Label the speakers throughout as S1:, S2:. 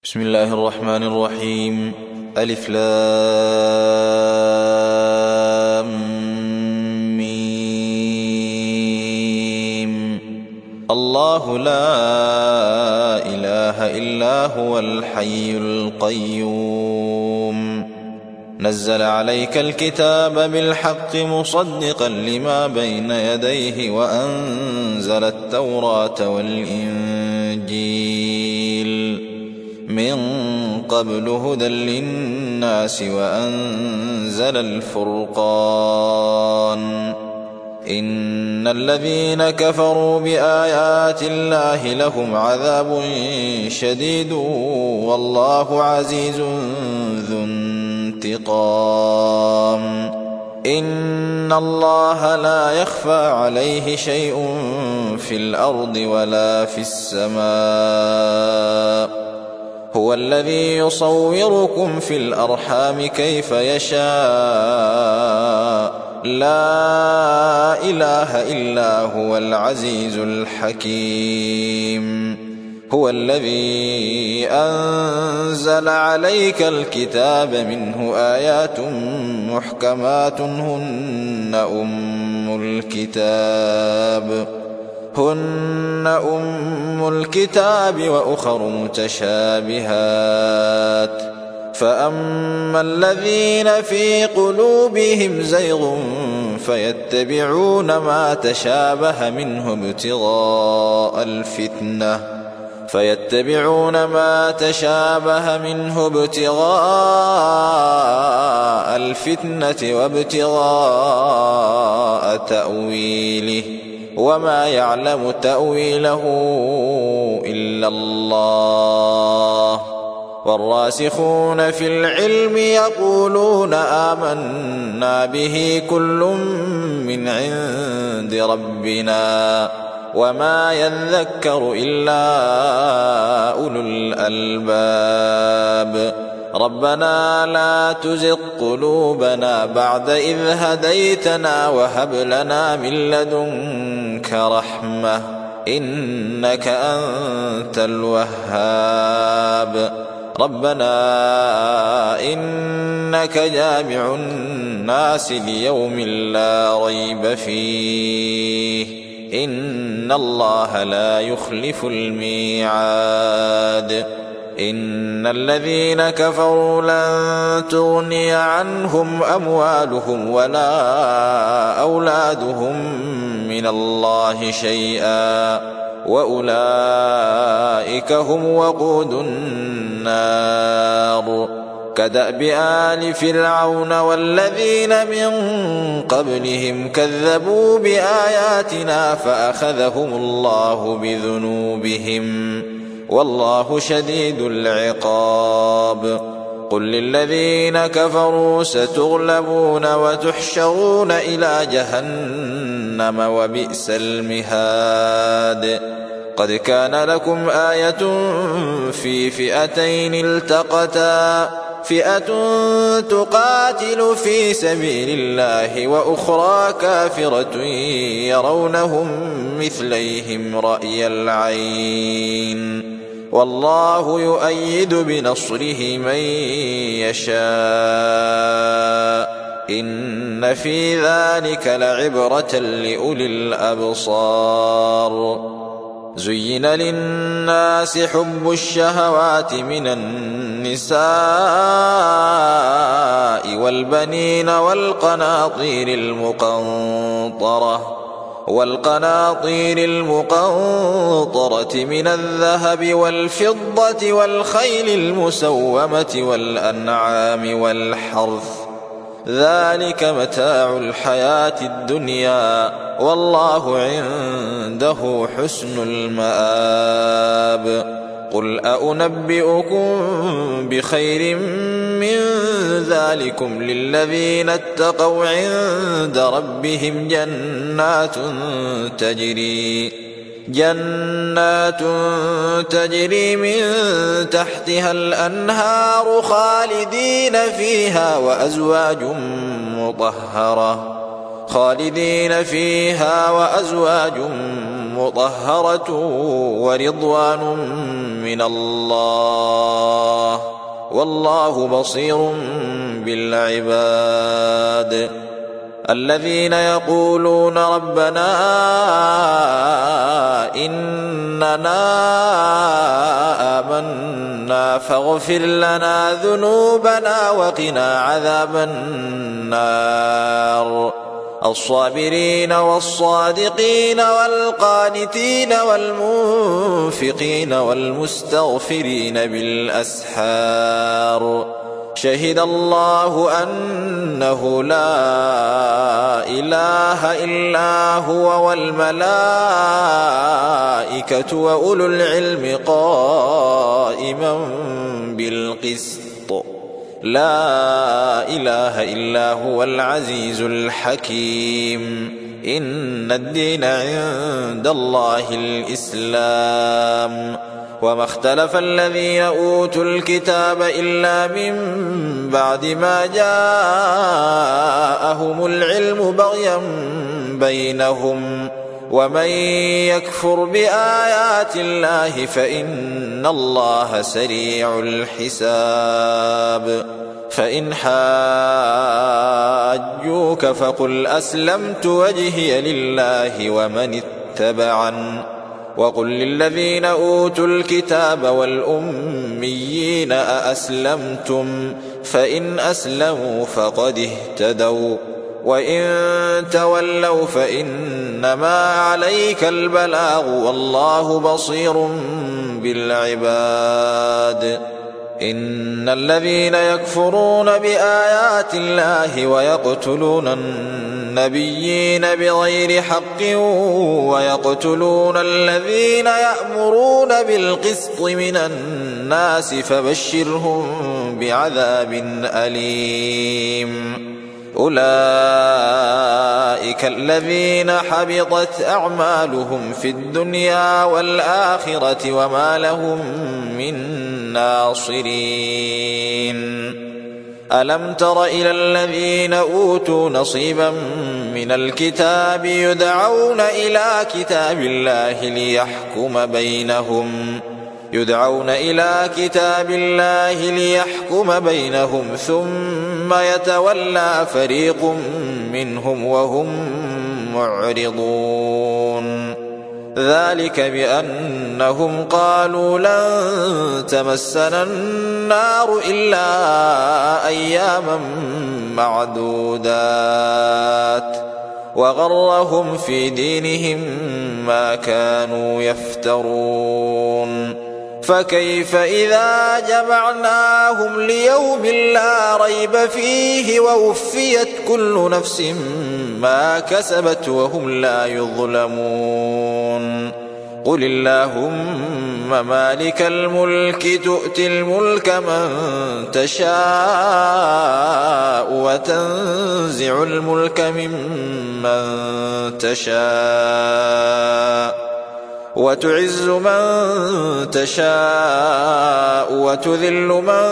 S1: بسم الله الرحمن الرحيم. ألف لام ميم. الله لا إله إلا هو الحي القيوم نزل عليك الكتاب بالحق مصدقا لما بين يديه وأنزل التوراة والإنجيل من قبل هدى للناس وأنزل الفرقان إن الذين كفروا بآيات الله لهم عذاب شديد والله عزيز ذو انتقام إن الله لا يخفى عليه شيء في الأرض ولا في السماء هو الذي يصوركم في الأرحام كيف يشاء لا إله إلا هو العزيز الحكيم هو الذي أنزل عليك الكتاب منه آيات محكمات هن أم الكتاب وأخر متشابهات فأما الذين في قلوبهم زيغ فيتبعون ما تشابه منه ابتغاء الفتنة وابتغاء تأويله وما يعلم تأويله إلا الله والراسخون في العلم يقولون آمنا به كل من عند ربنا وما يذكر إلا أولو الألباب ربنا لا تزغ قلوبنا بعد إذ هديتنا وهب لنا من لدنك رحمة إنك أنت الوهاب ربنا إنك جامع الناس ليوم لا ريب فيه إن الله لا يخلف الميعاد إن الذين كفروا لن تغني عنهم أموالهم ولا أولادهم من الله شيئا وأولئك هم وقود النار كدأب آل فرعون والذين من قبلهم كذبوا بآياتنا فأخذهم الله بذنوبهم والله شديد العقاب قل للذين كفروا ستغلبون وتحشرون إلى جهنم وبئس المهاد قد كان لكم آية في فئتين التقتا فئة تقاتل في سبيل الله وأخرى كافرة يرونهم مثليهم رأي العين والله يؤيد بنصره من يشاء إن في ذلك لعبرة لأولي الأبصار زين للناس حب الشهوات من النساء والبنين والقناطير المقنطرة من الذهب والفضة والخيل المسومة والأنعام والحرث ذلك متاع الحياة الدنيا والله عنده حسن المآب قل أنبئكم بخير من ذلكم للذين اتقوا عند ربهم جنات تجري من تحتها الأنهار خالدين فيها وأزواج مطهرة ورضوان من الله والله بصير بالعباد. الذين يقولون ربنا إننا آمنا فاغفر لنا ذنوبنا وقنا عذاب النار. الصابرين والصادقين والقانتين والمنفقين والمستغفرين بالأسحار. شهد الله أنه لا إله إلا هو والملائكة وأولو العلم قائما بالقسط. لا إله إلا هو العزيز الحكيم. إن الدين عند الله الإسلام. وما اختلف الذين أوتوا الكتاب إلا من بعد ما جاءهم العلم بغيا بينهم. ومن يكفر بآيات الله فإن الله سريع الحساب. فإن حاجوك فقل أسلمت وجهي لله ومن اتبعن. وقل للذين أوتوا الكتاب والأميين أأسلمتم فإن أسلموا فقد اهتدوا وإن تولوا فإنما عليك البلاغ والله بصير بالعباد. إن الذين يكفرون بآيات الله ويقتلون النبيين بغير حق ويقتلون الذين يأمرون بالقسط من الناس فبشرهم بعذاب أليم. أولئك الذين حبطت أعمالهم في الدنيا والآخرة وما لهم من ناصرين. ألم تر إلى الذين أوتوا نصيبا من الكتاب يدعون إلى كتاب الله ليحكم بينهم ثم يتولى فريق منهم وهم معرضون. ذلك بأنهم قالوا لن تمسنا النار إلا أياما معدودات وغرهم في دينهم ما كانوا يفترون. فكيف إذا جمعناهم ليوم لا ريب فيه ووفيت كل نفس ما كسبت وهم لا يظلمون. قل اللهم مالك الملك تؤتي الملك من تشاء وتنزع الملك ممن تشاء وتعز من تشاء وتذل من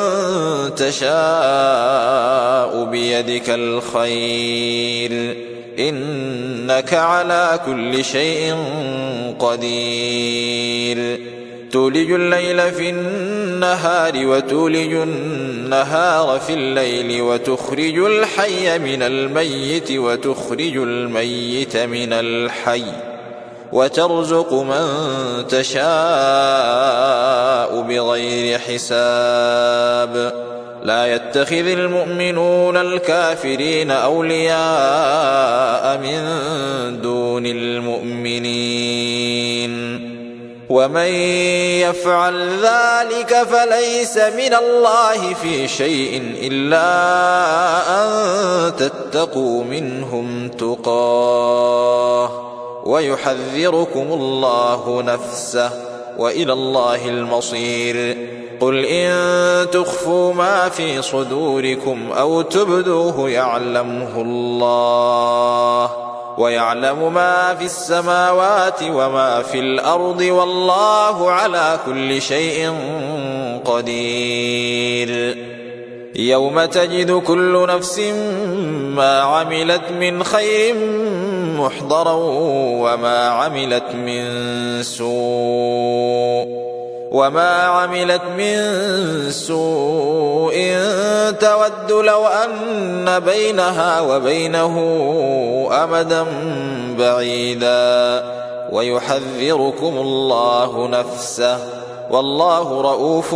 S1: تشاء بيدك الخير إنك على كل شيء قدير. تولج الليل في النهار وتولج النهار في الليل وتخرج الحي من الميت وتخرج الميت من الحي وترزق من تشاء بغير حساب. لا يتخذ المؤمنون الكافرين أولياء من دون المؤمنين ومن يفعل ذلك فليس من الله في شيء إلا أن تتقوا منهم تقاه ويحذركم الله نفسه وإلى الله المصير. قل إن تخفوا ما في صدوركم أو تبدوه يعلمه الله ويعلم ما في السماوات وما في الأرض والله على كل شيء قدير. يوم تجد كل نفس ما عملت من خير محضرا وما عملت من سوء وما عملت من سوء تود لو أن بينها وبينه أمدا بعيدا ويحذركم الله نفسه والله رؤوف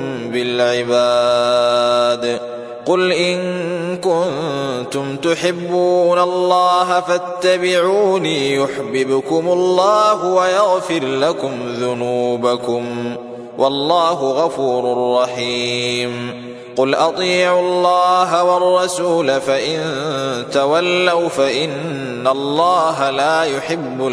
S1: بالعباد. قل إن كنتم تحبون الله فاتبعوني يحببكم الله ويغفر لكم ذنوبكم والله غفور رحيم. قل أطيعوا الله والرسول فإن تولوا فإن الله لا يحب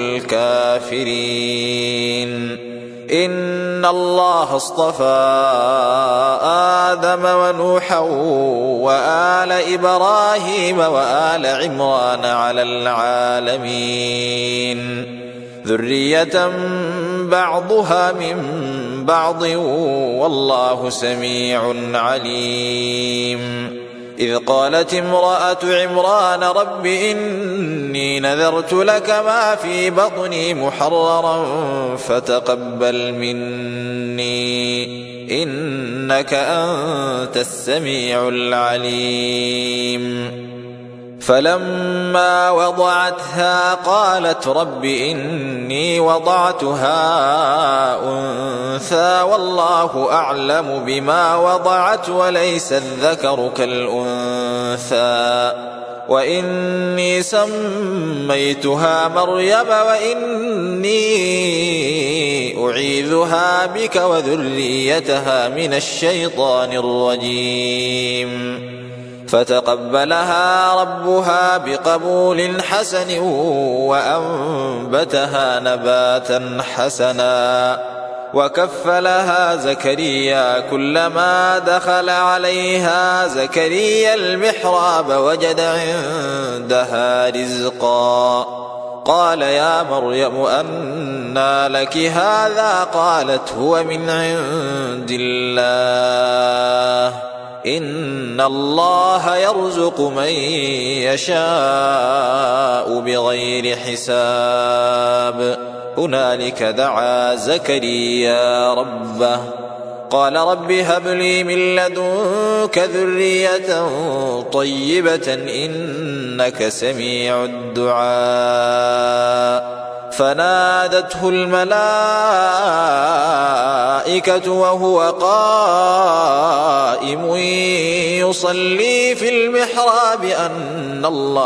S1: الكافرين. إن الله اصطفى آدم ونوحا وآل إبراهيم وآل عمران على العالمين ذرية بعضها من بعض والله سميع عليم. إذ قالت امرأة عمران رب إني نذرت لك ما في بطني محررا فتقبل مني إنك أنت السميع العليم. فلما وضعتها قالت رب إني وضعتها أنثى والله أعلم بما وضعت وليس الذكر كالأنثى وإني سميتها مريم وإني أعيذها بك وذريتها من الشيطان الرجيم. فتقبلها ربها بقبول حسن وأنبتها نباتا حسنا وكفلها زكريا كلما دخل عليها زكريا المحراب وجد عندها رزقا قال يا مريم أنى لك هذا قالت هو من عند الله إن الله يرزق من يشاء بغير حساب. هنالك دعا زكريا ربه قال رب هب لي من لدنك ذرية طيبة إنك سميع الدعاء. فنادته الملائكة وهو قائم يصلي في المحراب أن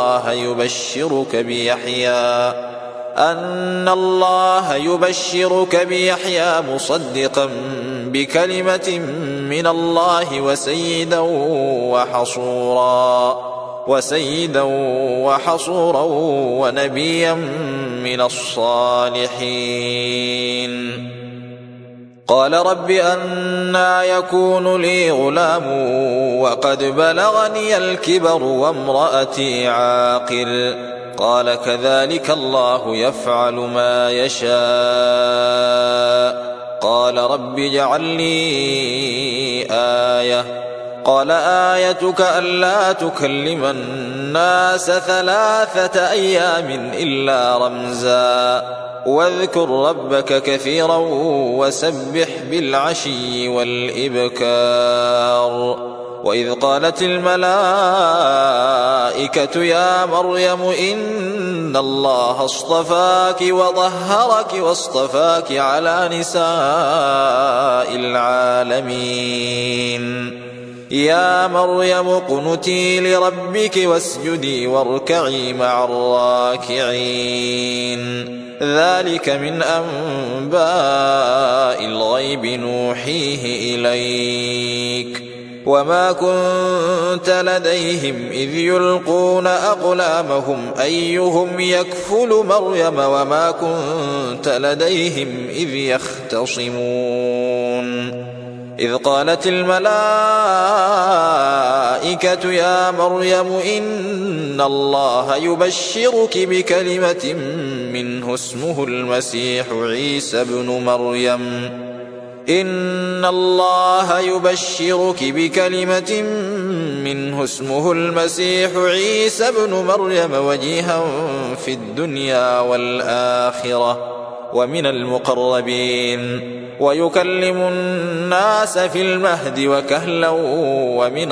S1: الله يبشرك بيحيى مصدقا بكلمة من الله وسيدا وحصورا ونبيا من الصالحين. قال رب أنى يكون لي غلام وقد بلغني الكبر وامرأتي عاقر قال كذلك الله يفعل ما يشاء. قال رب اجعل لي آية قال آيتك ألا تكلم الناس 3 أيام إلا رمزا واذكر ربك كثيرا وسبح بالعشي والإبكار. وإذ قالت الملائكة يا مريم إن الله اصطفاك وطهرك واصطفاك على نساء العالمين. يا مريم قنتي لربك واسجدي واركعي مع الراكعين. ذلك من أنباء الغيب نوحيه إليك وما كنت لديهم إذ يلقون أقلامهم أيهم يكفل مريم وما كنت لديهم إذ يختصمون. إذ قالت الملائكة يا مريم إن الله يبشرك بكلمة منه اسمه المسيح عيسى ابن مريم. إن الله يبشرك بكلمة منه اسمه المسيح عيسى ابن مريم وجيها في الدنيا والآخرة ومن المقربين ويكلم الناس في المهد وكهلا ومن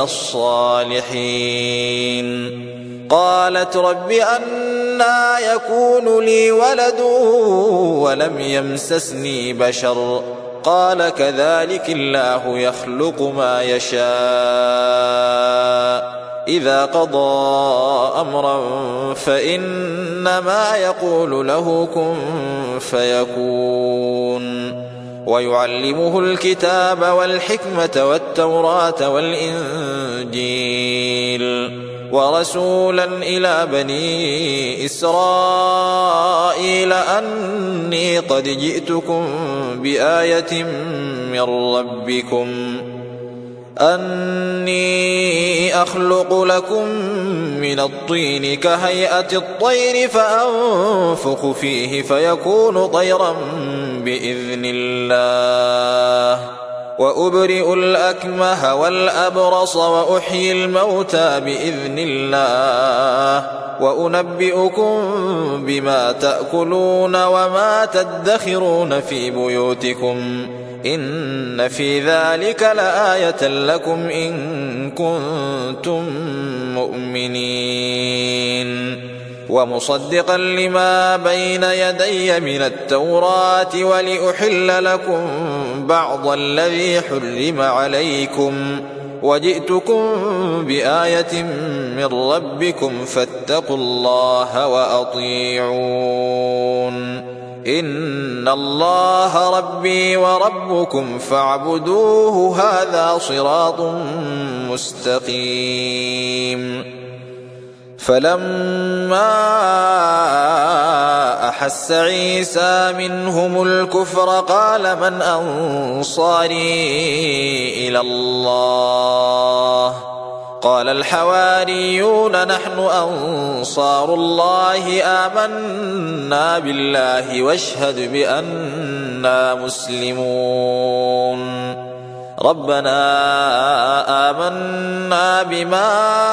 S1: الصالحين. قالت رب أنى يكون لي ولد ولم يمسسني بشر قال كذلك الله يخلق ما يشاء إذا قضى أمرا فإنما يقول له كن فيكون. ويعلمه الكتاب والحكمة والتوراة والإنجيل ورسولا إلى بني إسرائيل أني قد جئتكم بآية من ربكم أني أخلق لكم من الطين كهيئة الطير فأنفخ فيه فيكون طيرا بإذن الله وأبرئ الأكمه والأبرص وأحيي الموتى بإذن الله وأنبئكم بما تأكلون وما تدخرون في بيوتكم إن في ذلك لآية لكم إن كنتم مؤمنين. ومصدقا لما بين يدي من التوراة ولأحل لكم بعض الذي حرم عليكم وجئتكم بآية من ربكم فاتقوا الله وأطيعون إن الله ربي وربكم فاعبدوه هذا صراط مستقيم. فلما أحس عيسى منهم الكفر قال من أنصاري إلى الله قال الحواريون نحن أنصار الله آمنا بالله واشهد بأننا مسلمون. ربنا آمنا بما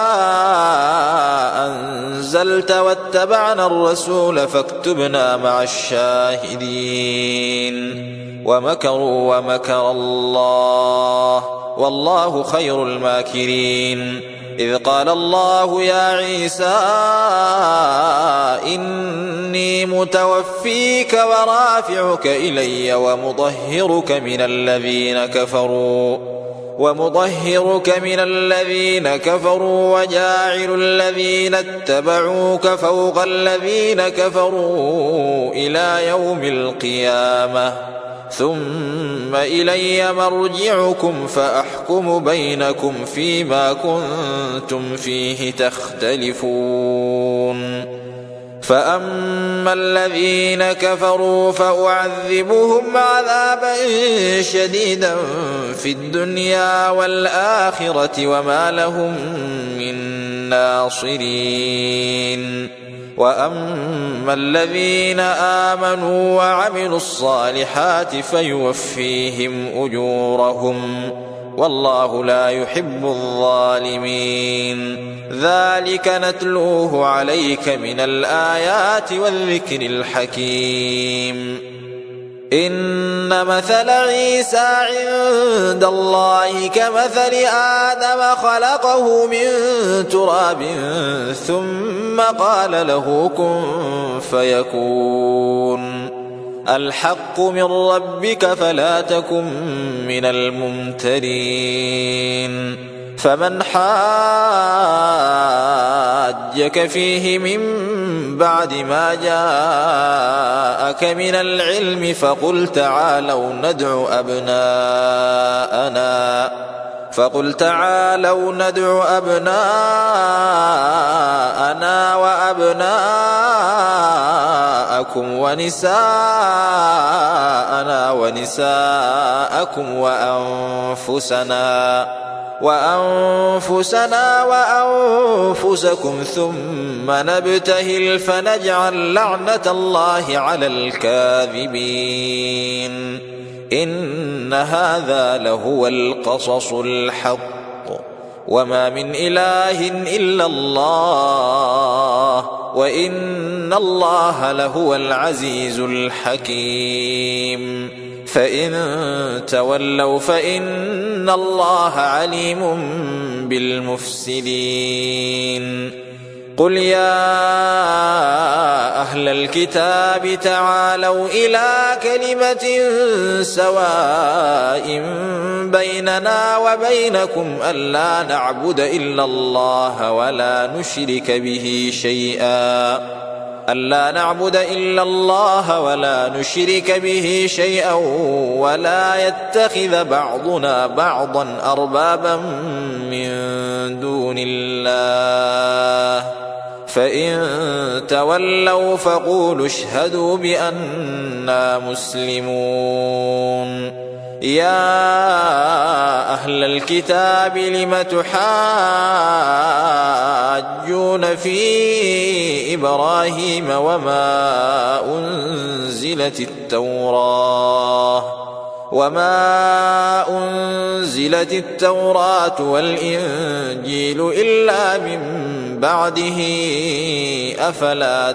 S1: أنزلت واتبعنا الرسول فاكتبنا مع الشاهدين. ومكروا ومكر الله والله خير الماكرين. إذ قال الله يا عيسى إني متوفيك ورافعك إلي ومطهرك من الذين كفروا وجاعل الذين اتبعوك فوق الذين كفروا إلى يوم القيامة ثم إلي مرجعكم فأحكم بينكم فيما كنتم فيه تختلفون. فأما الذين كفروا فأعذبهم عذابا شديدا في الدنيا والآخرة وما لهم من ناصرين. وأما الذين آمنوا وعملوا الصالحات فيوفيهم أجورهم والله لا يحب الظالمين. ذلك نتلوه عليك من الآيات والذكر الحكيم. إن مثل عيسى عند الله كمثل آدم خلقه من تراب ثم قال له كن فيكون. الحق من ربك فلا تكن من الممترين. فمن حاجك فيه من بعد ما جاءك من العلم فقل تعالوا ندع أبناءنا وأبناءكم ونساءنا ونساءكم وأنفسنا وأنفسكم ثم نبتهل فنجعل لعنة الله على الكاذبين. إن هذا لهو القصص الحق وما من إله إلا الله وإن الله لهو العزيز الحكيم. فإن تولوا فإن الله عليم بالمفسدين. قل يا أهل الكتاب تعالوا إلى كلمة سواء بيننا وبينكم ألا نعبد إلا الله ولا نشرك به شيئا ولا يتخذ بعضنا بعضا أربابا من دون الله فإن تولوا فقولوا اشهدوا بأننا مسلمون. يا أهل الكتاب لم تحاجون في إبراهيم وما أنزلت التوراة والإنجيل إلا من بعده أفلا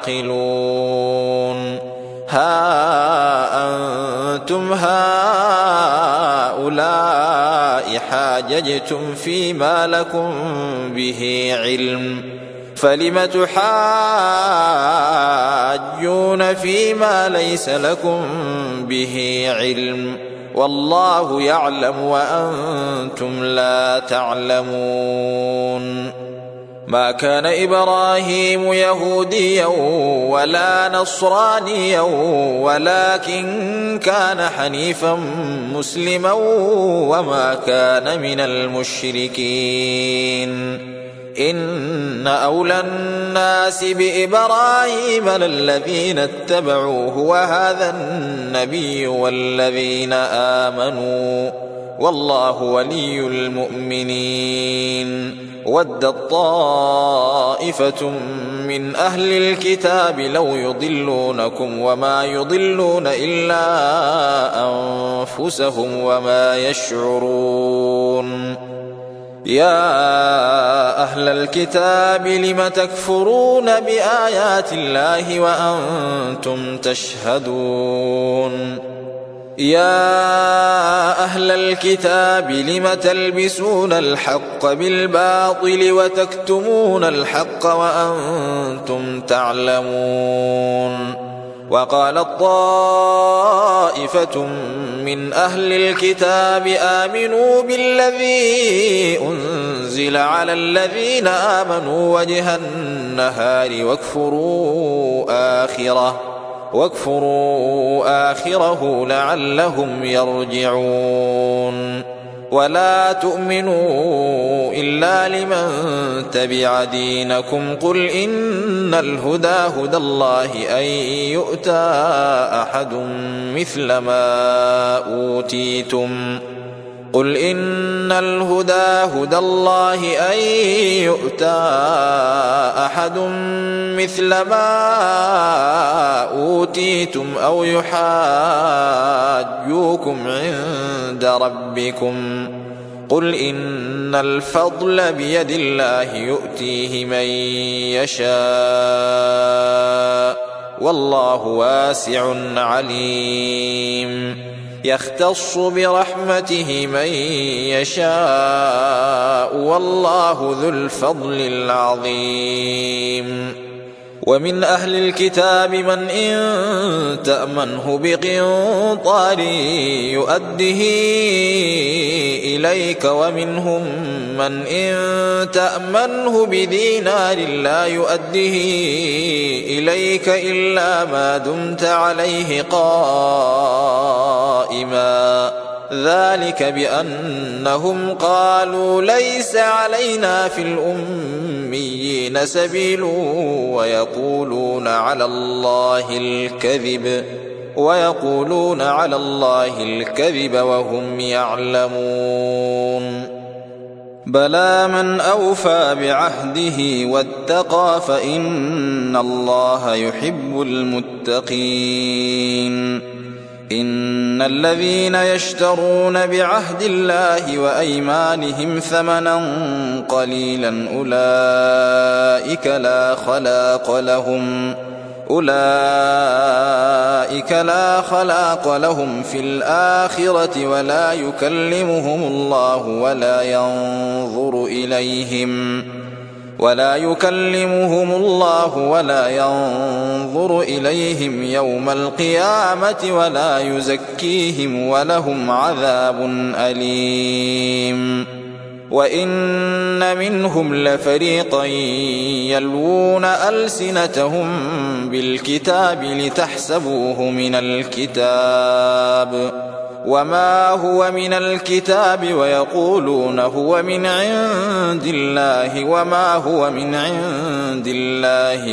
S1: تعقلون. ها أنتم هؤلاء حاججتم فيما لكم به علم فلم تحاجون فيما ليس لكم به علم والله يعلم وأنتم لا تعلمون. ما كان إبراهيم يهوديا ولا نصرانيا ولكن كان حنيفا مسلما وما كان من المشركين. إن أولى الناس بإبراهيم للذين اتبعوه وهذا النبي والذين آمنوا والله ولي المؤمنين. ودت طائفة من أهل الكتاب لو يضلونكم وما يضلون إلا أنفسهم وما يشعرون. يا أهل الكتاب لم تكفرون بآيات الله وأنتم تشهدون. يا أهل الكتاب لم تلبسون الحق بالباطل وتكتمون الحق وأنتم تعلمون. وقالت طائفة من أهل الكتاب آمنوا بالذي أنزل على الذين آمنوا وجه النهار واكفروا آخره لعلهم يرجعون. ولا تؤمنوا إلا لمن تبع دينكم قل إن الهدى هدى الله أن يؤتى أحد مثل ما أوتيتم أو يحاجوكم عند ربكم قل إن الفضل بيد الله يؤتيه من يشاء والله واسع عليم. يختص برحمته من يشاء والله ذو الفضل العظيم. ومن أهل الكتاب من إن تأمنه بقنطار يؤده إليك ومنهم من إن تأمنه بدينار لا يؤده إليك إلا ما دمت عليه قائما ذلك بأنهم قالوا ليس علينا في الأميين سبيل ويقولون على الله الكذب وهم يعلمون. بلى من أوفى بعهده واتقى فإن الله يحب المتقين. إن الذين يشترون بعهد الله وأيمانهم ثمنا قليلا أولئك أولئك لا خلاق لهم في الآخرة ولا يكلمهم الله ولا ينظر إليهم يوم القيامة ولا يزكيهم ولهم عذاب أليم. وإن منهم لفريقا يلوون ألسنتهم بالكتاب لتحسبوه من الكتاب وما هو من الكتاب ويقولون هو من عند الله وما هو من عند الله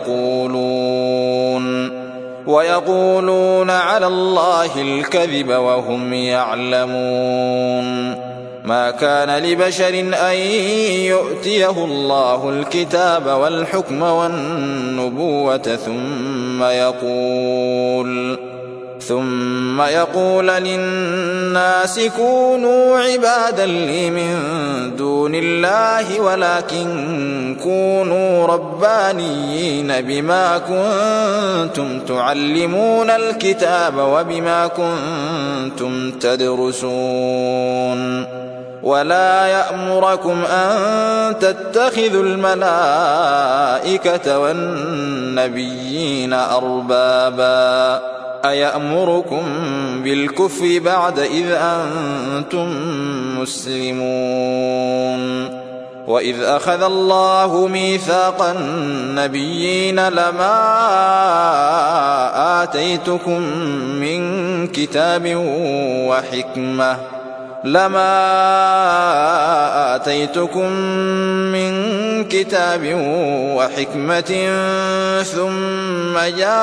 S1: ويقولون على الله الكذب وهم يعلمون. ما كان لبشر أن يؤتيه الله الكتاب والحكم والنبوة ثم يقول للناس كونوا عبادا لي من دون الله ولكن كونوا ربانيين بما كنتم تعلمون الكتاب وبما كنتم تدرسون. ولا يأمركم أن تتخذوا الملائكة والنبيين أربابا أيأمركم بالكفر بعد إذ أنتم مسلمون. وإذ أخذ الله ميثاق النبيين لما آتيتكم من كتاب وحكمة ثم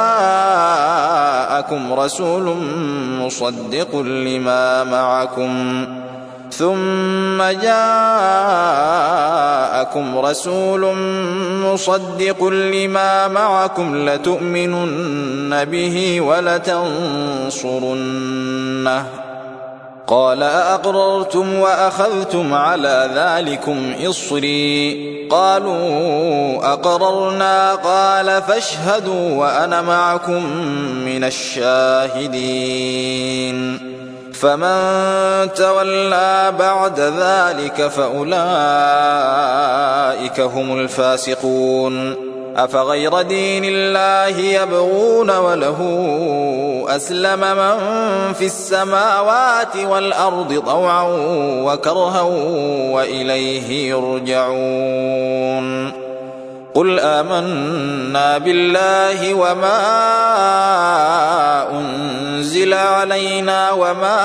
S1: جاءكم رسول مصدق لما معكم لتؤمنن به ولتنصرنه. قال أأقررتم وأخذتم على ذلكم إصري قالوا أقررنا قال فاشهدوا وأنا معكم من الشاهدين. فمن تولى بعد ذلك فأولئك هم الفاسقون. أفغير دين الله يبغون وله أسلم من في السماوات والأرض طوعا وكرها وإليه يرجعون. قل آمنا بالله وما أنزل علينا وما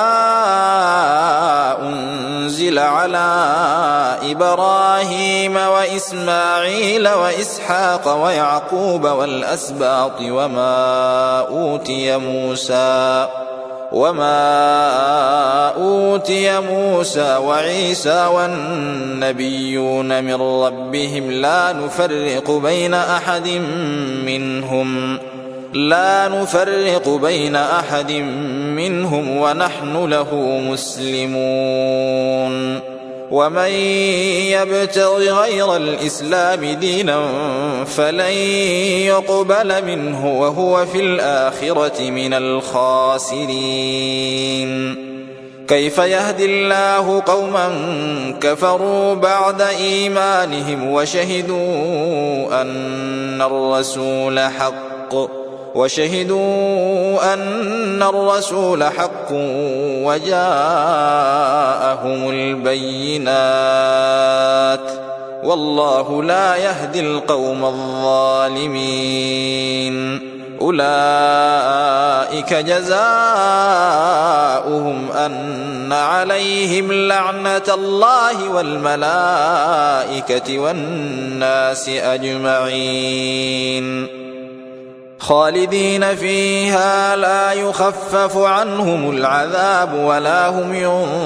S1: أنزل على إبراهيم وإسماعيل وإسحاق ويعقوب والأسباط وما أوتي موسى وعيسى والنبيون من ربهم لا نفرق بين أحد منهم ونحن له مسلمون. ومن يبتغ غير الإسلام دينا فلن يقبل منه وهو في الآخرة من الخاسرين. كيف يهدي الله قوما كفروا بعد إيمانهم وشهدوا أن الرسول حق وجاءهم البينات والله لا يهدي القوم الظالمين. أولئك جزاؤهم أن عليهم لعنة الله والملائكة والناس أجمعين خالدين فيها لا يخفف عنهم العذاب ولا هم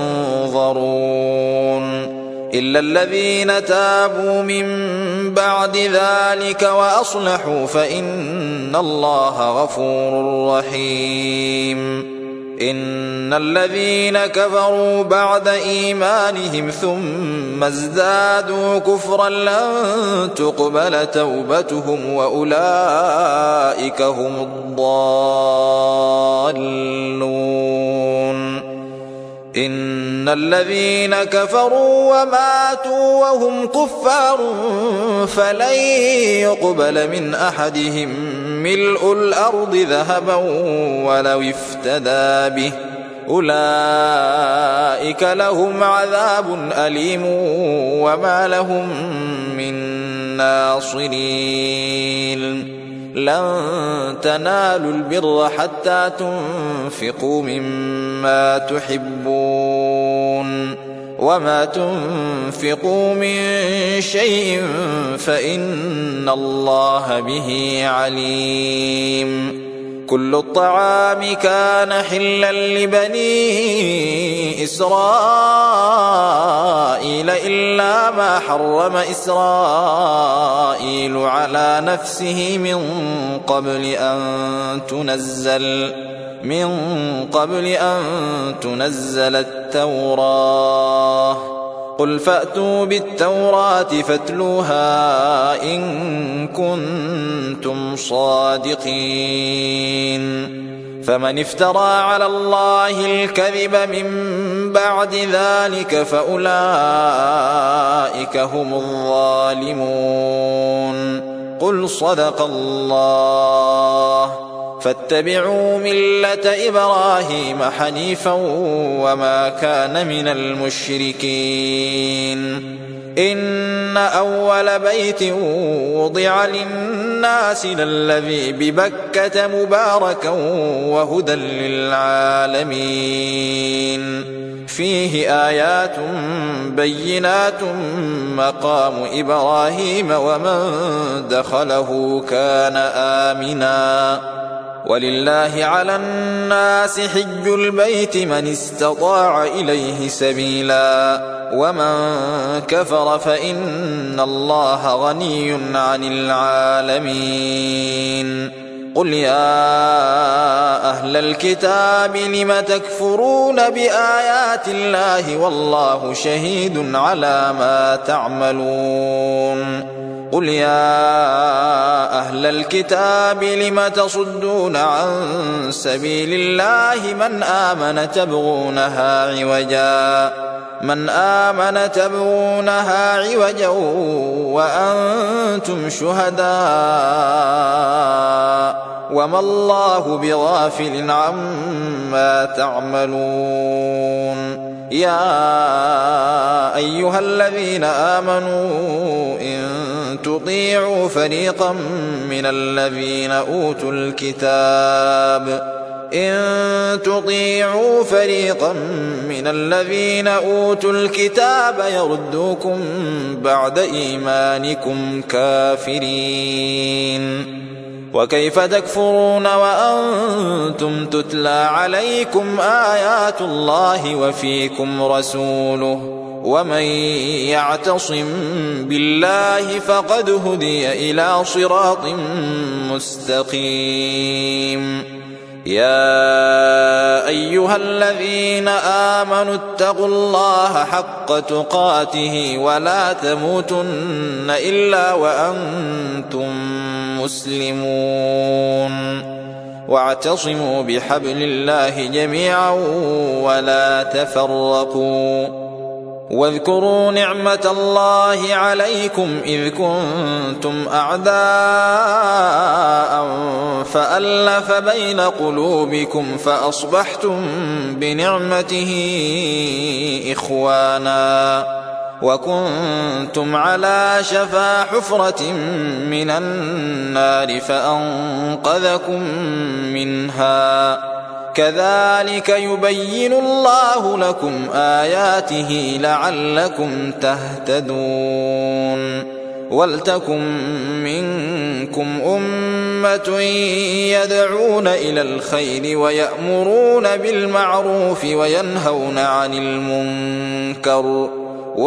S1: ينظرون إلا الذين تابوا من بعد ذلك وأصلحوا فإن الله غفور رحيم. إن الذين كفروا بعد إيمانهم ثم ازدادوا كفرا لن تقبل توبتهم وأولئك هم الضالون. إن الذين كفروا وماتوا وهم كفار فلن يقبل من أحدهم ملء الأرض ذهبا ولو افتدى به أولئك لهم عذاب أليم وما لهم من ناصرين. لن تنالوا البر حتى تنفقوا مما تحبون وما تنفقوا من شيء فإن الله به عليم. كل الطعام كان حلا لبني إسرائيل إلا ما حرم إسرائيل على نفسه من قبل أن تنزل التوراة. قل فأتوا بالتوراة فاتلوها إن كنتم صادقين. فمن افترى على الله الكذب من بعد ذلك فأولئك هم الظالمون. قل صدق الله. فاتبعوا ملة إبراهيم حنيفا وما كان من المشركين. إن أول بيت وضع للناس للذي ببكة مباركا وهدى للعالمين. فيه آيات بينات مقام إبراهيم ومن دخله كان آمنا. ولله على الناس حج البيت من استطاع إليه سبيلا ومن كفر فإن الله غني عن العالمين. قل يا أهل الكتاب لم تكفرون بآيات الله والله شهيد على ما تعملون. قل يا أهل الكتاب لم تصدون عن سبيل الله من آمن تبغونها عوجا وأنتم شهداء وما الله بغافل عما تعملون. يا أيها الذين آمنوا إن تطيعوا فريقا من الذين أوتوا الكتاب يردوكم بعد إيمانكم كافرين. وكيف تكفرون وأنتم تتلى عليكم آيات الله وفيكم رسوله ومن يعتصم بالله فقد هدي إلى صراط مستقيم. يا أيها الذين آمنوا اتقوا الله حق تقاته ولا تموتن إلا وأنتم مسلمون. واعتصموا بحبل الله جميعا ولا تفرقوا. واذكروا نعمة الله عليكم إذ كنتم أعداء فألف بين قلوبكم فأصبحتم بنعمته إخوانا وكنتم على شفا حفرة من النار فأنقذكم منها. كذلك يبين الله لكم آياته لعلكم تهتدون. ولتكن منكم أمة يدعون إلى الخير ويأمرون بالمعروف وينهون عن المنكر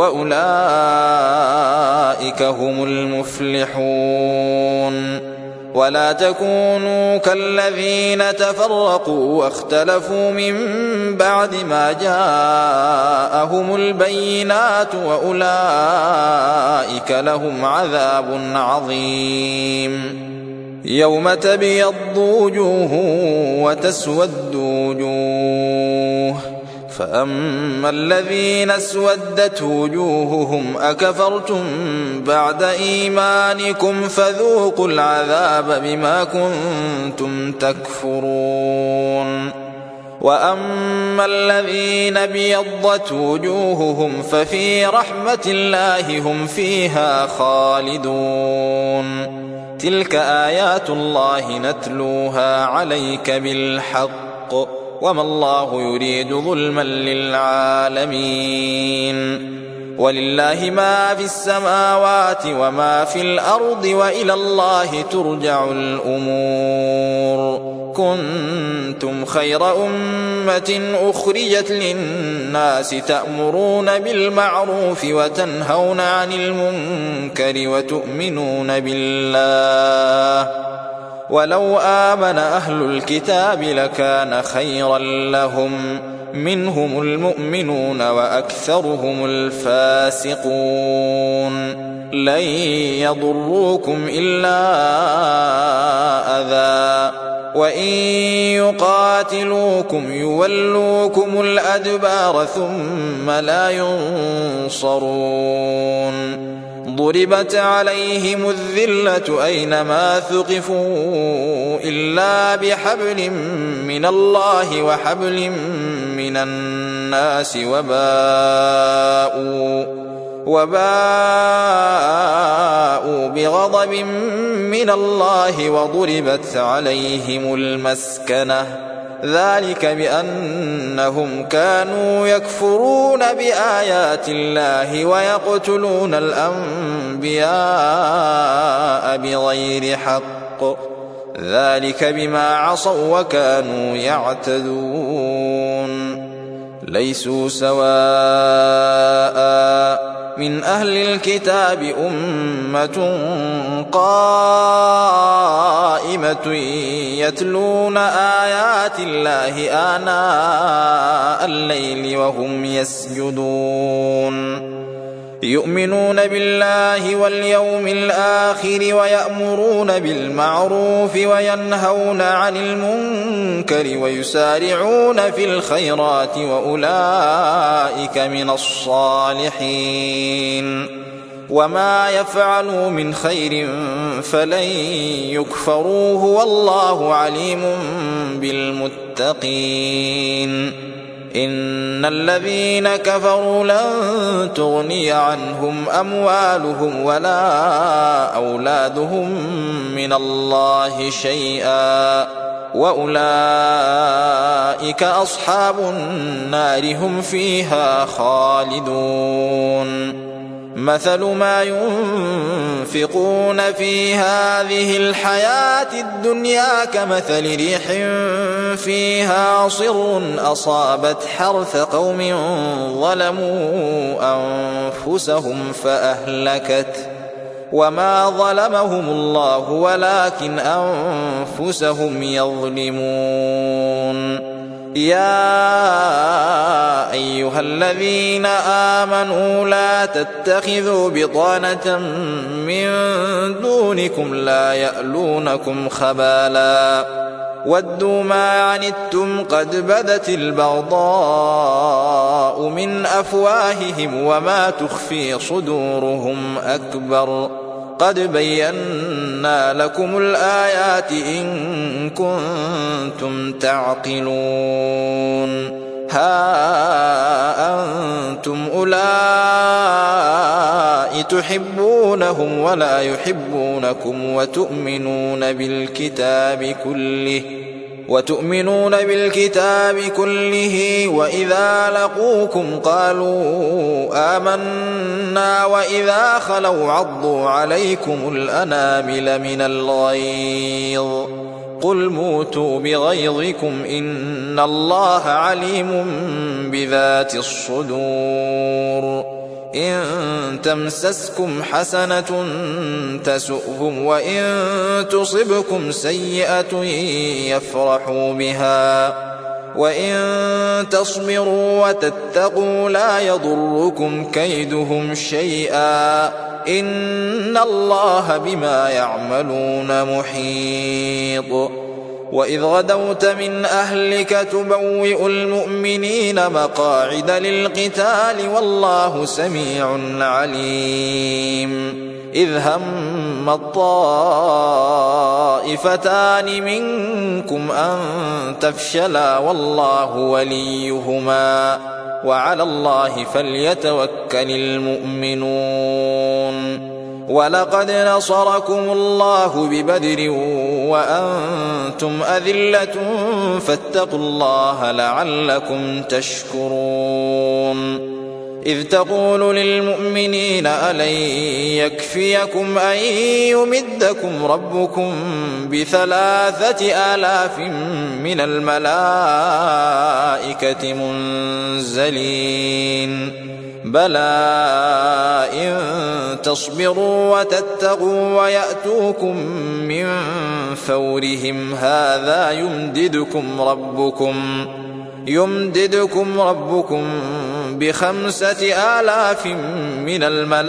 S1: وأولئك هم المفلحون. ولا تكونوا كالذين تفرقوا واختلفوا من بعد ما جاءهم البينات وأولئك لهم عذاب عظيم. يوم تبيض وجوه وتسود وجوه، فأما الذين اسودت وجوههم أكفرتم بعد إيمانكم فذوقوا العذاب بما كنتم تكفرون. وأما الذين ابيضت وجوههم ففي رحمة الله هم فيها خالدون. تلك آيات الله نتلوها عليك بالحق وما الله يريد ظلما للعالمين. ولله ما في السماوات وما في الأرض وإلى الله ترجع الأمور. كنتم خير أمة أخرجت للناس تأمرون بالمعروف وتنهون عن المنكر وتؤمنون بالله. ولو آمن أهل الكتاب لكان خيرا لهم، منهم المؤمنون وأكثرهم الفاسقون. لن يضروكم إلا أذى، وإن يقاتلوكم يولوكم الأدبار ثم لا ينصرون. ضربت عليهم الذلة أينما ثقفوا إلا بحبل من الله وحبل من الناس وباءوا بغضب من الله وضربت عليهم المسكنة. ذلك بأنهم كانوا يكفرون بآيات الله ويقتلون الأنبياء بغير حق، ذلك بما عصوا وكانوا يعتدون. ليسوا سواء من أهل الكتاب أمة قائمة يتلون آيات الله آناء الليل وهم يسجدون. يؤمنون بالله واليوم الآخر ويأمرون بالمعروف وينهون عن المنكر ويسارعون في الخيرات وأولئك من الصالحين. وما يفعلوا من خير فلن يكفروه والله عليم بالمتقين. إن الذين كفروا لن تغني عنهم أموالهم ولا أولادهم من الله شيئا وأولئك أصحاب النار هم فيها خالدون. مثل ما ينفقون في هذه الحياة الدنيا كمثل ريح فيها صر أصابت حرث قوم ظلموا أنفسهم فأهلكت، وما ظلمهم الله ولكن أنفسهم يظلمون. يا أيها الذين آمنوا لا تتخذوا بطانة من دونكم لا يألونكم خبالا ودوا ما عنتم قد بدت البغضاء من أفواههم وما تخفي صدورهم أكبر قد بينا لكم الآيات إن كنتم تعقلون. ها أنتم أولئك تحبونهم ولا يحبونكم وتؤمنون بالكتاب كله وإذا لقوكم قالوا آمنا وإذا خلوا عضوا عليكم الأنامل من الغيظ قل موتوا بغيظكم إن الله عليم بذات الصدور. إن تمسسكم حسنة تسؤهم وإن تصبكم سيئة يفرحوا بها وإن تصبروا وتتقوا لا يضركم كيدهم شيئا إن الله بما يعملون محيط. وإذ غدوت من أهلك تبوئ المؤمنين مقاعد للقتال والله سميع عليم. إذ هم الطائفتان منكم أن تفشلا والله وليهما وعلى الله فليتوكل المؤمنون. ولقد نصركم الله ببدر وأنتم أذلة فاتقوا الله لعلكم تشكرون. إذ تقول للمؤمنين ألن يكفيكم أن يمدكم ربكم ب3,000 من الملائكة منزلين بلى إن تصبروا وتتقوا ويأتوكم من فورهم هذا يمددكم ربكم ب5,000 من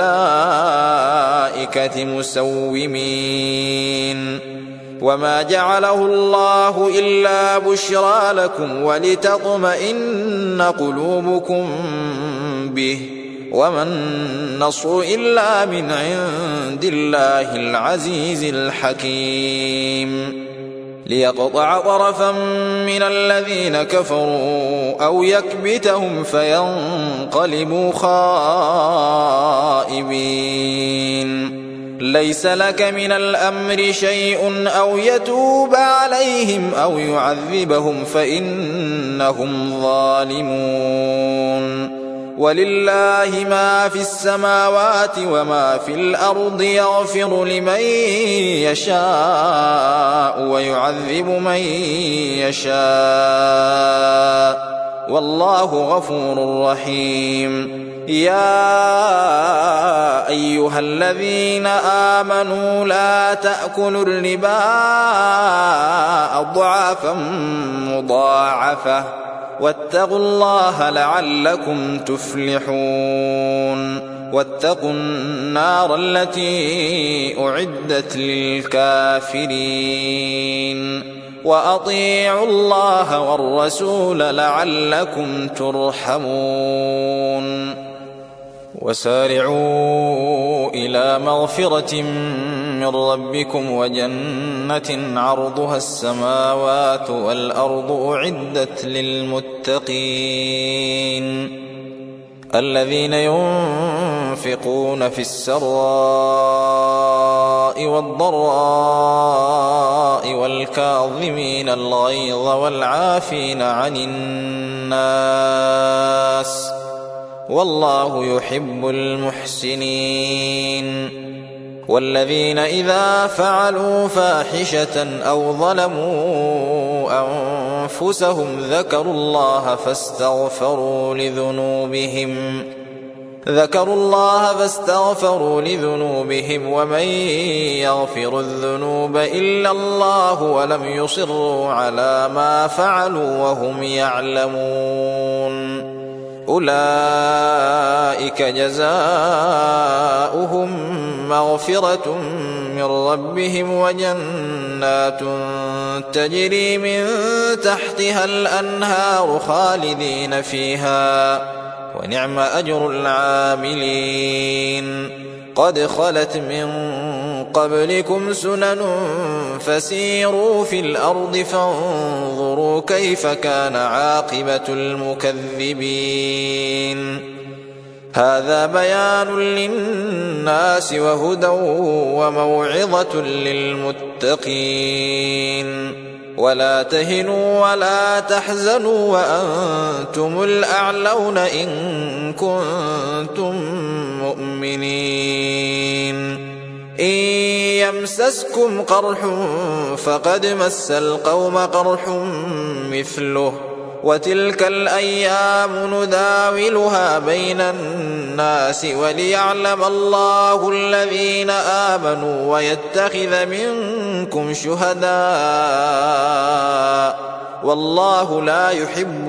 S1: الملائكة مسومين. وما جعله الله إلا بشرى لكم ولتطمئن قلوبكم به وما النصر إلا من عند الله العزيز الحكيم. ليقطع طرفا من الذين كفروا أو يكبتهم فينقلبوا خائبين. ليس لك من الأمر شيء أو يتوب عليهم أو يعذبهم فإنهم ظالمون. ولله ما في السماوات وما في الأرض يغفر لمن يشاء ويعذب من يشاء والله غفور رحيم. يا أيها الذين آمنوا لا تأكلوا الربا أضعافا مضاعفة واتقوا الله لعلكم تفلحون. واتقوا النار التي أعدت للكافرين وأطيعوا الله والرسول لعلكم ترحمون. وسارعوا إلى مغفرة من ربكم وجنة عرضها السماوات والأرض أعدت للمتقين الذين ينفقون في السراء والضراء والكاظمين الغيظ والعافين عن الناس والله يحب المحسنين. والذين إذا فعلوا فاحشة أو ظلموا أنفسهم ذكروا الله فاستغفروا لذنوبهم ومن يغفر الذنوب إلا الله ولم يصروا على ما فعلوا وهم يعلمون. أولئك جزاؤهم مغفرة من ربهم وجنات تجري من تحتها الأنهار خالدين فيها ونعم أجر العاملين. قد خلت من قبلكم سنن فسيروا في الأرض فانظروا كيف كان عاقبة المكذبين. هذا بيان للناس وهدى وموعظة للمتقين. ولا تهنوا ولا تحزنوا وأنتم الأعلون إن كنتم مؤمنين. إن يمسسكم قرح فقد مس القوم قرح مثله وتلك الأيام نداولها بين الناس الناس وليعلم الله الذين آمنوا ويتخذ منكم شهداء والله لا يحب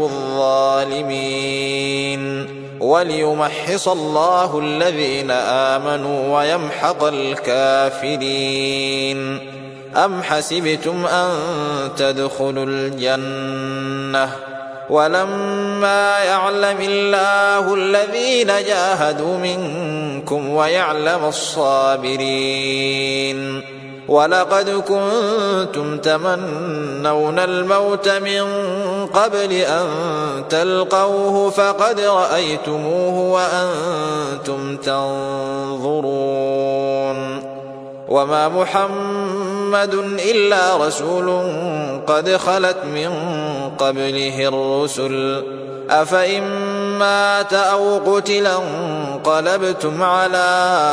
S1: الظالمين وليمحص الله الذين آمنوا ويمحق الكافرين. أم حسبتم أن تدخلوا الجنة ولما يعلم الله الذين جاهدوا منكم ويعلم الصابرين ولقد كنتم تمنون الموت من قبل أن تلقوه فقد رأيتموه وأنتم تنظرون. وما محمد إلا رسول قد خلت من قبله الرسل أفإن مات أو قتلا انقلبتم على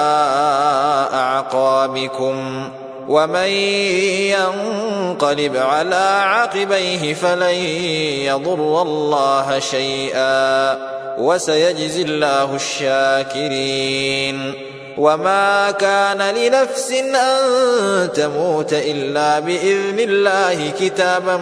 S1: أعقابكم ومن ينقلب على عقبيه فلن يضر الله شيئا وسيجزي الله الشاكرين. وما كان لنفس أن تموت إلا بإذن الله كتابا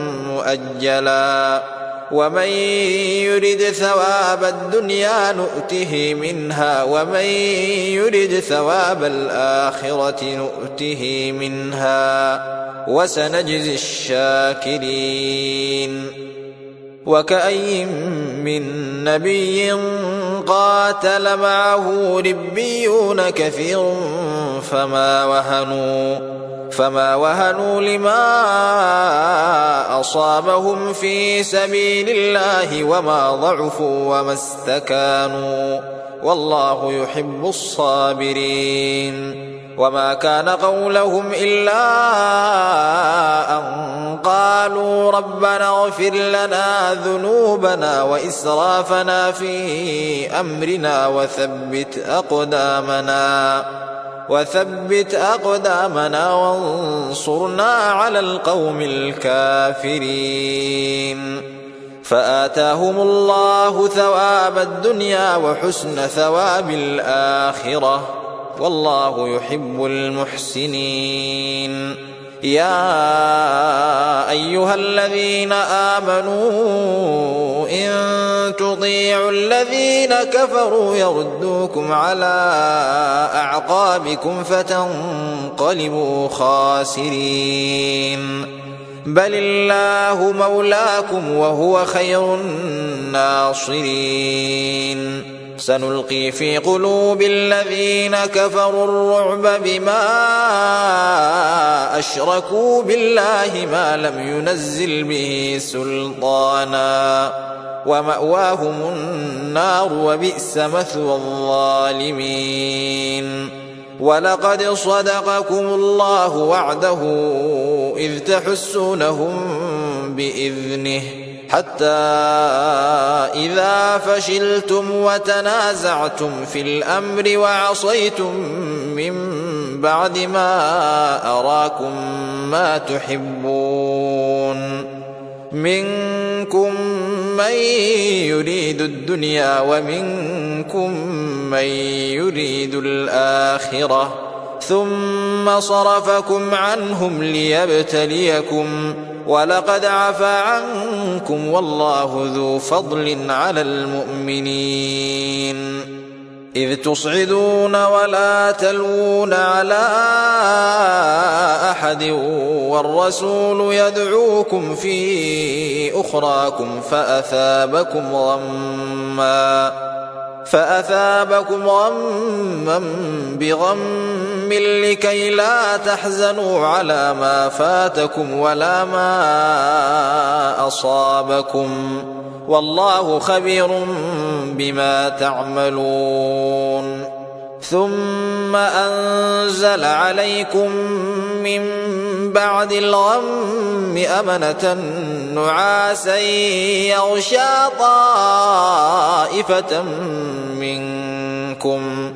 S1: مؤجلا ومن يرد ثواب الدنيا نؤته منها ومن يرد ثواب الآخرة نؤته منها وسنجزي الشاكرين. وكأي من نبي قاتل معه ربيون كثير فما وهنوا لما أصابهم في سبيل الله وما ضعفوا وما استكانوا والله يحب الصابرين. وما كان قولهم إلا أن قالوا ربنا اغفر لنا ذنوبنا وإسرافنا في أمرنا وثبت أقدامنا وانصرنا على القوم الكافرين. فآتاهم الله ثواب الدنيا وحسن ثواب الآخرة والله يحب المحسنين. يا أيها الذين آمنوا إن تطيعوا الذين كفروا يردوكم على أعقابكم فتنقلبوا خاسرين. بل الله مولاكم وهو خير الناصرين. سنلقي في قلوب الذين كفروا الرعب بما أشركوا بالله ما لم ينزل به سلطانا ومأواهم النار وبئس مثوى الظالمين. ولقد صدقكم الله وعده إذ تحسونهم بإذنه حتى إذا فشلتم وتنازعتم في الأمر وعصيتم من بعد ما أراكم ما تحبون منكم من يريد الدنيا ومنكم من يريد الآخرة ثم صرفكم عنهم ليبتليكم ولقد عفا عنكم والله ذو فضل على المؤمنين. إذ تصعدون ولا تلوون على أحد والرسول يدعوكم في أخراكم فأثابكم غما بغم لكي لا تحزنوا على ما فاتكم ولا ما أصابكم والله خبير بما تعملون. ثم أنزل عليكم من بعد الغم أمنة نعاسا يغشى طائفة منكم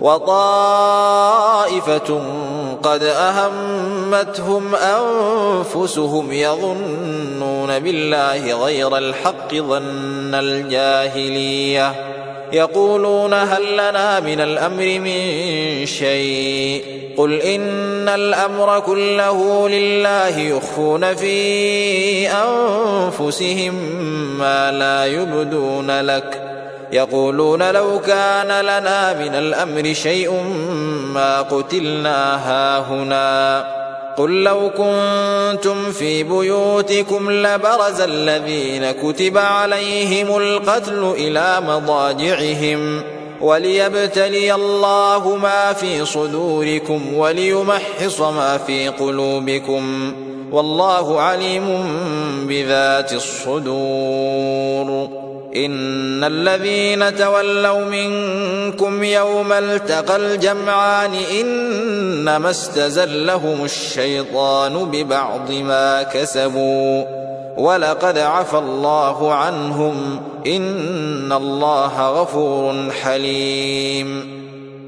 S1: وطائفة قد أهمتهم أنفسهم يظنون بالله غير الحق ظن الجاهلية يقولون هل لنا من الأمر من شيء قل إن الأمر كله لله يخفون في أنفسهم ما لا يبدون لك يقولون لو كان لنا من الأمر شيء ما قتلنا هاهنا قل لو كنتم في بيوتكم لبرز الذين كتب عليهم القتل إلى مضاجعهم وليبتلي الله ما في صدوركم وليمحص ما في قلوبكم والله عليم بذات الصدور إن الذين تولوا منكم يوم التقى الجمعان إنما استزلهم الشيطان ببعض ما كسبوا ولقد عفى الله عنهم إن الله غفور حليم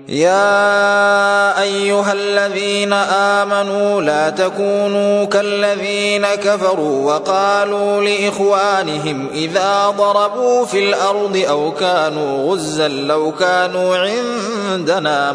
S1: يا أيها الذين آمنوا لا تكونوا كالذين كفروا وقالوا لإخوانهم إذا ضربوا في الأرض أو كانوا غزا لو كانوا عندنا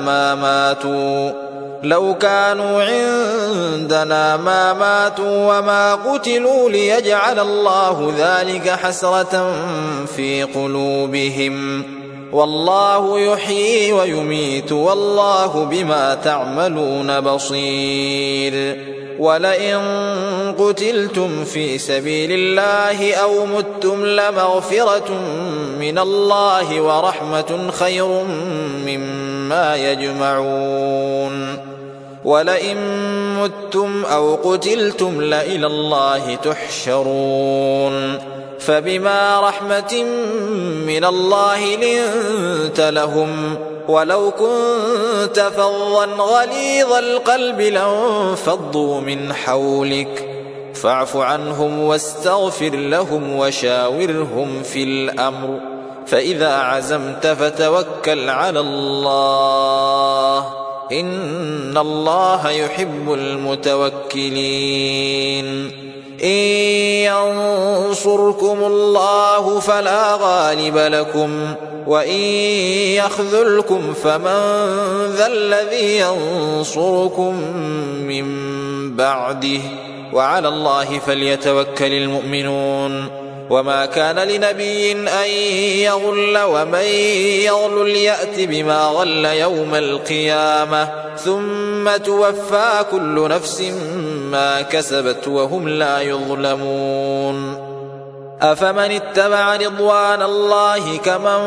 S1: ما ماتوا وما قتلوا ليجعل الله ذلك حسرة في قلوبهم والله يحيي ويميت والله بما تعملون بصير ولئن قتلتم في سبيل الله أو متم لمغفرة من الله ورحمة خير مما يجمعون ولئن متم أو قتلتم لإلى الله تحشرون فبما رحمة من الله لنت لهم ولو كنت فظا غليظ القلب لانفضوا من حولك فاعف عنهم واستغفر لهم وشاورهم في الأمر فإذا عزمت فتوكل على الله إن الله يحب المتوكلين إن ينصركم الله فلا غالب لكم وإن يخذلكم فمن ذا الذي ينصركم من بعده وعلى الله فليتوكل المؤمنون وما كان لنبي أن يغل ومن يغل يأت بما غل يوم القيامة ثم توفى كل نفس ما كسبت وهم لا يظلمون أفمن اتبع رضوان الله كمن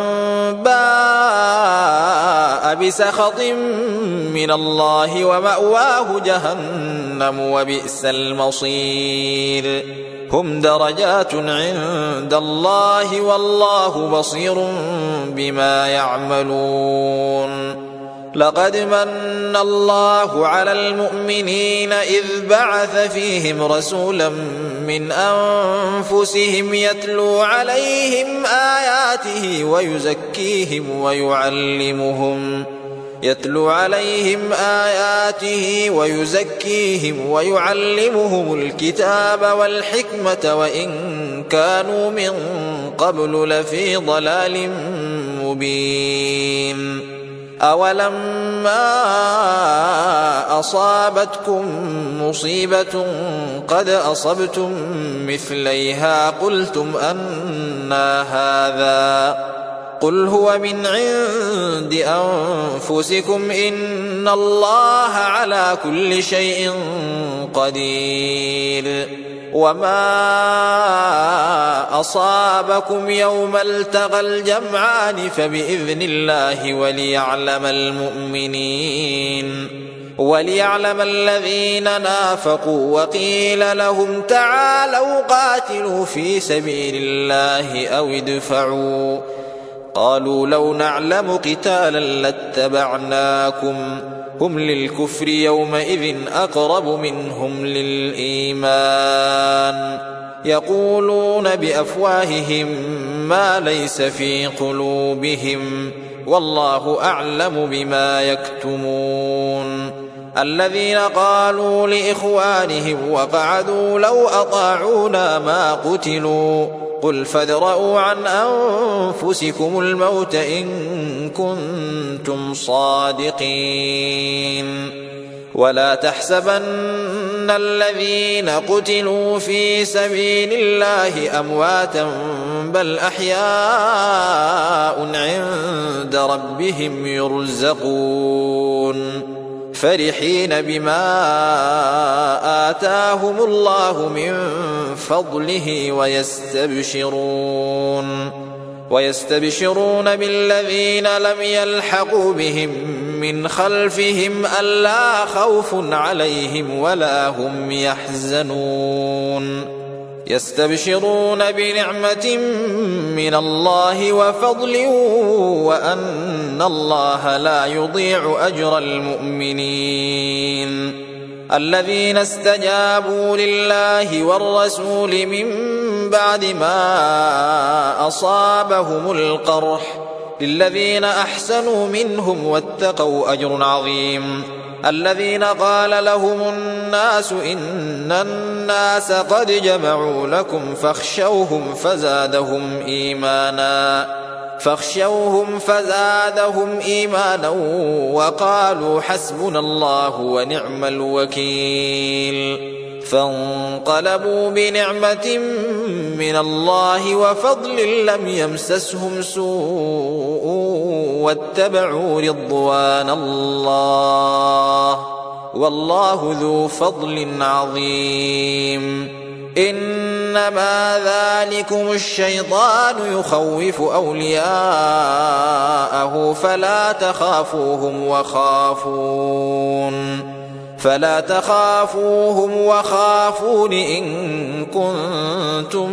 S1: باء بسخط من الله ومأواه جهنم وبئس المصير هم درجات عند الله والله بصير بما يعملون لقد من الله على المؤمنين إذ بعث فيهم رسولا من أنفسهم يتلو عليهم آياته ويزكيهم ويعلمهم الكتاب والحكمة وإن كانوا من قبل لفي ضلال مبين أولما أصابتكم مصيبة قد أصبتم مثليها قلتم أنى هذا قل هو من عند أنفسكم إن الله على كل شيء قدير وما أصابكم يوم التقى الجمعان فبإذن الله وليعلم الذين نافقوا وقيل لهم تعالوا قاتلوا في سبيل الله أو ادفعوا قالوا لو نعلم قتالا لاتبعناكم هم للكفر يومئذ أقرب منهم للإيمان يقولون بأفواههم ما ليس في قلوبهم والله أعلم بما يكتمون الذين قالوا لإخوانهم وقعدوا لو أطاعونا ما قتلوا قل فادرءوا عن أنفسكم الموت إن كنتم صادقين ولا تحسبن الذين قتلوا في سبيل الله أمواتا بل أحياء عند ربهم يرزقون فرحين بما آتاهم الله من فضله ويستبشرون بالذين لم يلحقوا بهم من خلفهم ألا خوف عليهم ولا هم يحزنون يستبشرون بنعمة من الله وفضل وأن الله لا يضيع أجر المؤمنين الذين استجابوا لله والرسول من بعد ما أصابهم القرح للذين أحسنوا منهم واتقوا أجر عظيم الذين قال لهم الناس إن الناس قد جمعوا لكم فاخشوهم فزادهم إيمانا وقالوا حسبنا الله ونعم الوكيل فانقلبوا بنعمة من الله وفضل لم يمسسهم سوء واتبعوا رضوان الله والله ذو فضل عظيم إنما ذلكم الشيطان يخوف أولياءه فلا تخافوهم وخافون إن كنتم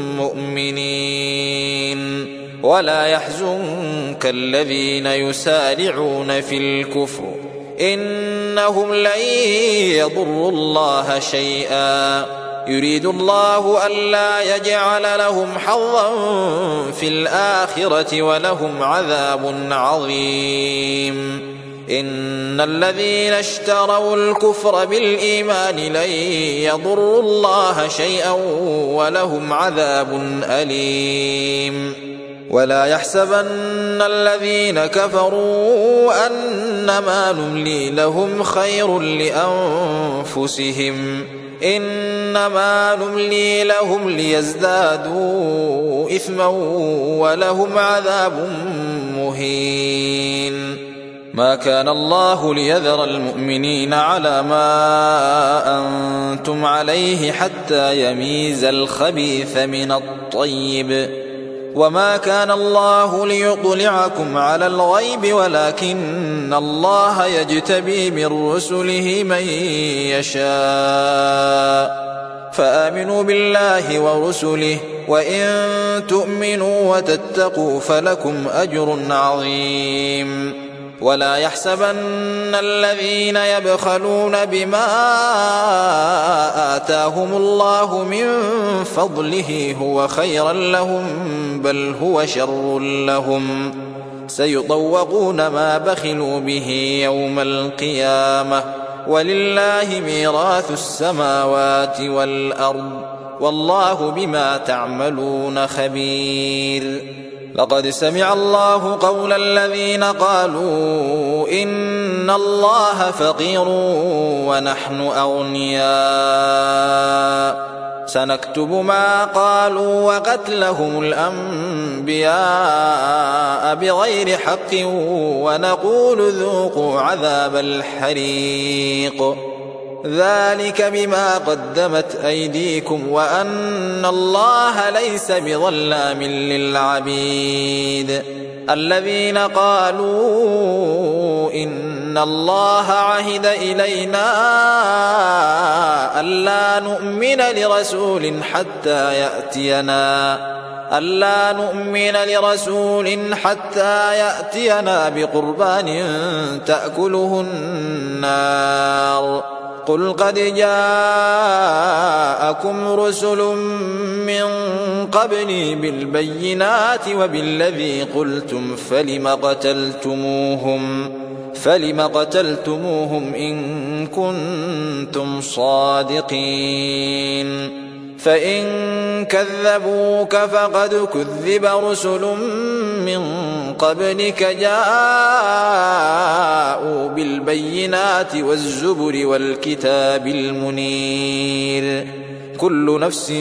S1: مؤمنين ولا يحزنك الذين يسارعون في الكفر إنهم لن يضروا الله شيئا يريد الله ألا يجعل لهم حظا في الآخرة ولهم عذاب عظيم إن الذين اشتروا الكفر بالإيمان لن يضروا الله شيئا ولهم عذاب أليم ولا يحسبن الذين كفروا أنما نملي لهم خير لأنفسهم إنما نملي لهم ليزدادوا إثما ولهم عذاب مهين ما كان الله ليذر المؤمنين على ما أنتم عليه حتى يميز الخبيث من الطيب وما كان الله ليطلعكم على الغيب ولكن الله يجتبي من رسله من يشاء فآمنوا بالله ورسله وإن تؤمنوا وتتقوا فلكم أجر عظيم ولا يحسبن الذين يبخلون بما آتاهم الله من فضله هو خيرا لهم بل هو شر لهم سيطوقون ما بخلوا به يوم القيامة ولله ميراث السماوات والأرض والله بما تعملون خبير لقد سمع الله قول الذين قالوا إن الله فقير ونحن أغنياء سنكتب ما قالوا وقتلهم الأنبياء بغير حق ونقول ذوقوا عذاب الحريق ذلك بما قدمت أيديكم وأن الله ليس بظلام للعبيد الذين قالوا إن الله عهد إلينا ألا نؤمن لرسول حتى يأتينا بقربان تأكله النار قل قد جاءكم رسل من قبلي بالبينات وبالذي قلتم فلم قتلتموهم إن كنتم صادقين فإن كذبوك فقد كذب رسل من قبلك جاءوا بالبينات والزبر والكتاب المنير كل نفس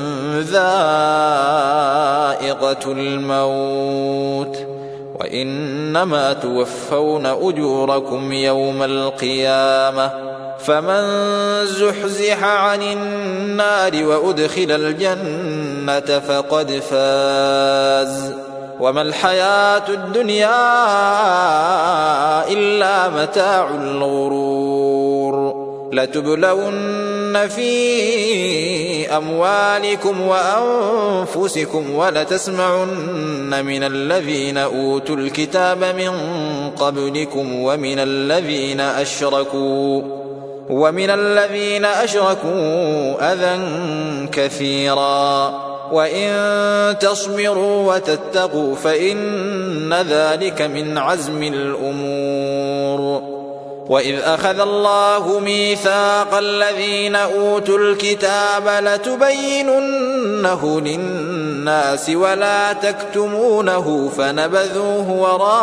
S1: ذائقة الموت وإنما توفون أجوركم يوم القيامة فمن زحزح عن النار وأدخل الجنة فقد فاز وما الحياة الدنيا إلا متاع الغرور لتبلون في أموالكم وأنفسكم ولتسمعن من الذين أوتوا الكتاب من قبلكم ومن الذين أشركوا أذى كثيرا وإن تصبروا وتتقوا فإن ذلك من عزم الأمور وإذ أخذ الله ميثاق الذين أوتوا الكتاب لتبيننه للناس ولا تكتمونه فنبذوه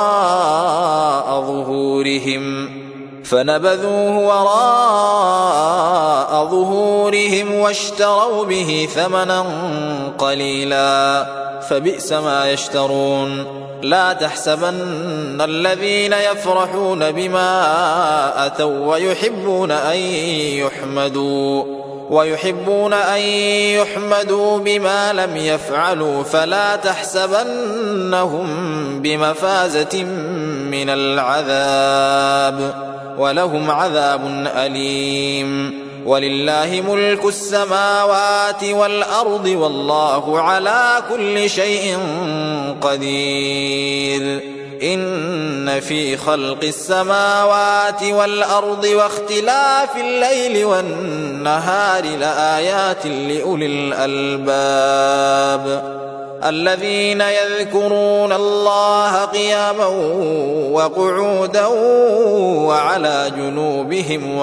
S1: وراء ظهورهم واشتروا به ثمنا قليلا فبئس ما يشترون لا تحسبن الذين يفرحون بما أتوا ويحبون أن يحمدوا بما لم يفعلوا فلا تحسبنهم بمفازة من العذاب ولهم عذاب أليم ولله ملك السماوات والأرض والله على كل شيء قدير إن في خلق السماوات والأرض واختلاف الليل والنهار لآيات لأولي الألباب الذين يذكرون الله قياما وقعودا وعلى جنوبهم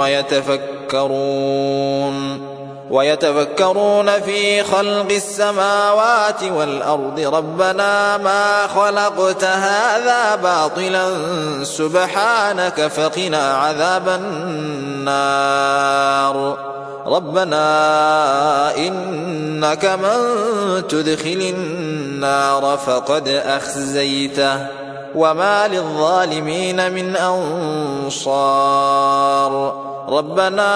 S1: ويتفكرون في خلق السماوات والأرض ربنا ما خلقت هذا باطلا سبحانك فقنا عذاب النار ربنا إنك من تدخل النار فقد أخزيته وما للظالمين من أنصار ربنا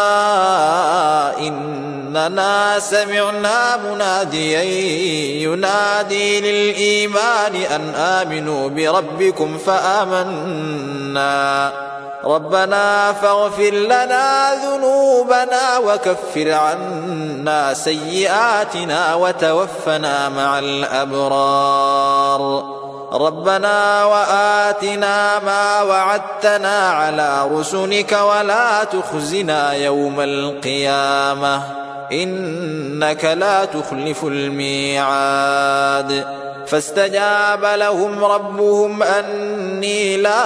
S1: إننا سمعنا مناديا ينادي للإيمان أن آمنوا بربكم فآمنا ربنا فاغفر لنا ذنوبنا وكفر عنا سيئاتنا وتوفنا مع الأبرار ربنا وآتنا ما وعدتنا على رسلك ولا تخزنا يوم القيامة إنك لا تخلف الميعاد فاستجاب لهم ربهم أني لا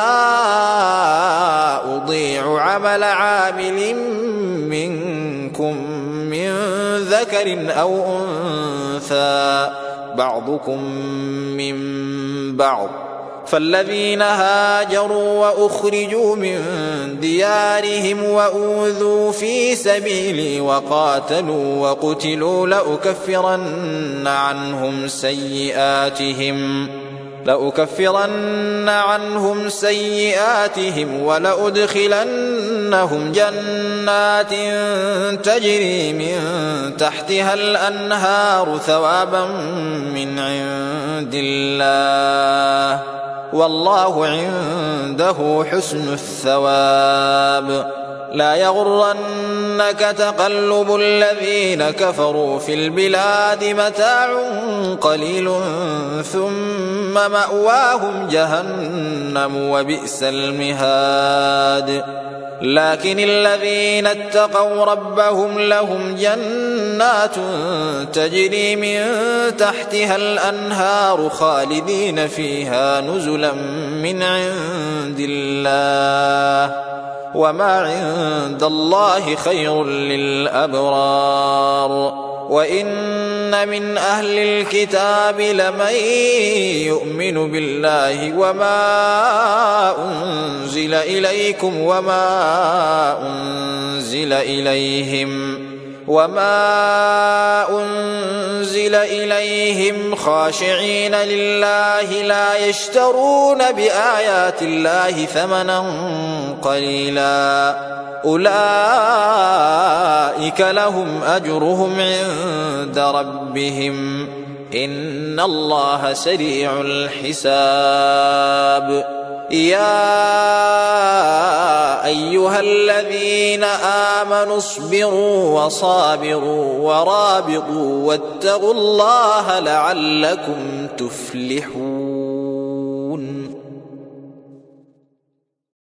S1: أضيع عمل عامل منكم من ذكر أو أنثى بعضكم من بعض فالذين هاجروا وأخرجوا من ديارهم وأوذوا في سبيلي وقاتلوا وقتلوا لأكفرن عنهم سيئاتهم ولأدخلنهم جنات تجري من تحتها الأنهار ثوابا من عند الله والله عنده حسن الثواب لا يغرنك تقلب الذين كفروا في البلاد متاع قليل ثم مأواهم جهنم وبئس المهاد لكن الذين اتقوا ربهم لهم جنات تجري من تحتها الأنهار خالدين فيها نزلا من عند الله وما عند الله خير للأبرار وإن من أهل الكتاب لمن يؤمن بالله وما أنزل إليكم وما أنزل إليهم خاشعين لله لا يشترون بآيات الله ثمنا قليلا أولئك لهم أجرهم عند ربهم إن الله سريع الحساب يا أيها الذين آمنوا اصبروا وصابروا ورابطوا واتقوا الله لعلكم تفلحون.